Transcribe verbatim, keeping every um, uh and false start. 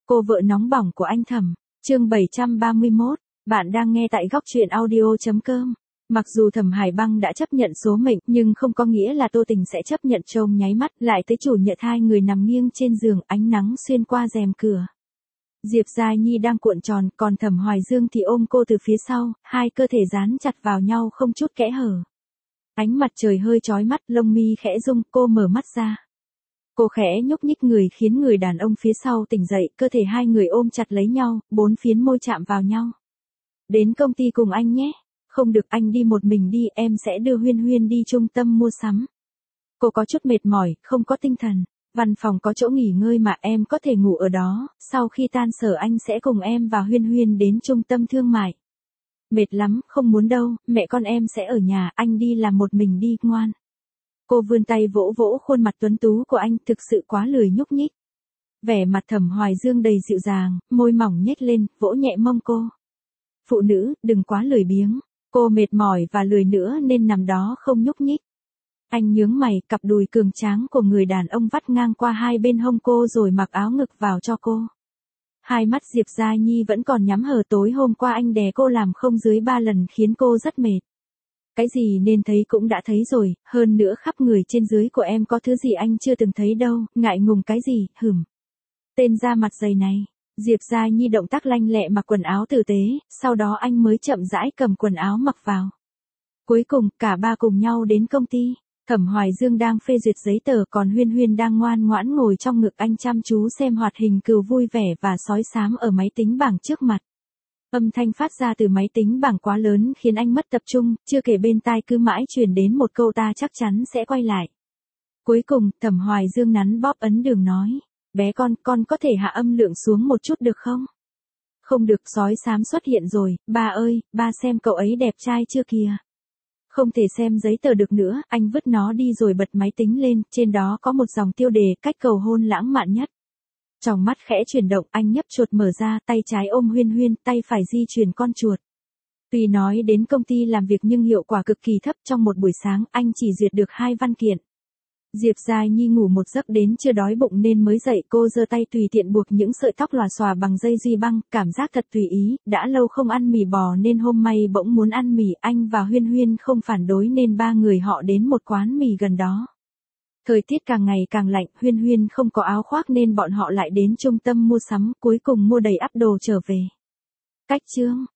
Cô vợ nóng bỏng của anh Thẩm, chương bảy trăm ba mươi mốt, bạn đang nghe tại góc truyện audio chấm com. Mặc dù Thẩm Hải Băng đã chấp nhận số mệnh, nhưng không có nghĩa là Tô Tình sẽ chấp nhận. Trông nháy mắt, lại tới chủ nhật hai người nằm nghiêng trên giường, ánh nắng xuyên qua rèm cửa. Diệp Giai Nhi đang cuộn tròn, còn Thẩm Hoài Dương thì ôm cô từ phía sau, hai cơ thể dán chặt vào nhau không chút kẽ hở. Ánh mặt trời hơi chói mắt, lông mi khẽ rung, cô mở mắt ra. Cô khẽ nhúc nhích người khiến người đàn ông phía sau tỉnh dậy, cơ thể hai người ôm chặt lấy nhau, bốn phiến môi chạm vào nhau. Đến công ty cùng anh nhé. Không được, anh đi một mình đi, em sẽ đưa Huyên Huyên đi trung tâm mua sắm. Cô có chút mệt mỏi, không có tinh thần. Văn phòng có chỗ nghỉ ngơi mà, em có thể ngủ ở đó, sau khi tan sở anh sẽ cùng em và Huyên Huyên đến trung tâm thương mại. Mệt lắm, không muốn đâu, mẹ con em sẽ ở nhà, anh đi làm một mình đi, ngoan. Cô vươn tay vỗ vỗ khuôn mặt tuấn tú của anh, thực sự quá lười nhúc nhích. Vẻ mặt Thẩm Hoài Dương đầy dịu dàng, môi mỏng nhếch lên, vỗ nhẹ mông cô. Phụ nữ, đừng quá lười biếng. Cô mệt mỏi và lười nữa nên nằm đó không nhúc nhích. Anh nhướng mày, cặp đùi cường tráng của người đàn ông vắt ngang qua hai bên hông cô rồi mặc áo ngực vào cho cô. Hai mắt Diệp Giai Nhi vẫn còn nhắm hờ, tối hôm qua anh đè cô làm không dưới ba lần khiến cô rất mệt. Cái gì nên thấy cũng đã thấy rồi, hơn nữa khắp người trên dưới của em có thứ gì anh chưa từng thấy đâu, ngại ngùng cái gì, hửm. Tên da mặt dày này. Diệp Giai Nhi động tác lanh lẹ mặc quần áo tử tế, sau đó anh mới chậm rãi cầm quần áo mặc vào. Cuối cùng, cả ba cùng nhau đến công ty. Thẩm Hoài Dương đang phê duyệt giấy tờ, còn Huyên Huyên đang ngoan ngoãn ngồi trong ngực anh chăm chú xem hoạt hình cừu vui vẻ và sói xám ở máy tính bảng trước mặt. Âm thanh phát ra từ máy tính bảng quá lớn khiến anh mất tập trung, chưa kể bên tai cứ mãi truyền đến một câu ta chắc chắn sẽ quay lại. Cuối cùng, Thẩm Hoài Dương nắn bóp ấn đường nói. Bé con, con có thể hạ âm lượng xuống một chút được không? Không được, sói xám xuất hiện rồi, ba ơi, ba xem cậu ấy đẹp trai chưa kìa. Không thể xem giấy tờ được nữa, anh vứt nó đi rồi bật máy tính lên, trên đó có một dòng tiêu đề, cách cầu hôn lãng mạn nhất. Tròng mắt khẽ chuyển động, anh nhấp chuột mở ra, tay trái ôm Huyên Huyên, tay phải di chuyển con chuột. Tuy nói đến công ty làm việc nhưng hiệu quả cực kỳ thấp, trong một buổi sáng, anh chỉ duyệt được hai văn kiện. Diệp Giai Nhi ngủ một giấc đến chưa đói bụng nên mới dậy, cô giơ tay tùy tiện buộc những sợi tóc lòa xòa bằng dây duy băng, cảm giác thật tùy ý, đã lâu không ăn mì bò nên hôm nay bỗng muốn ăn mì, anh và Huyên Huyên không phản đối nên ba người họ đến một quán mì gần đó. Thời tiết càng ngày càng lạnh, Huyên Huyên không có áo khoác nên bọn họ lại đến trung tâm mua sắm, cuối cùng mua đầy ắp đồ trở về. Cách chương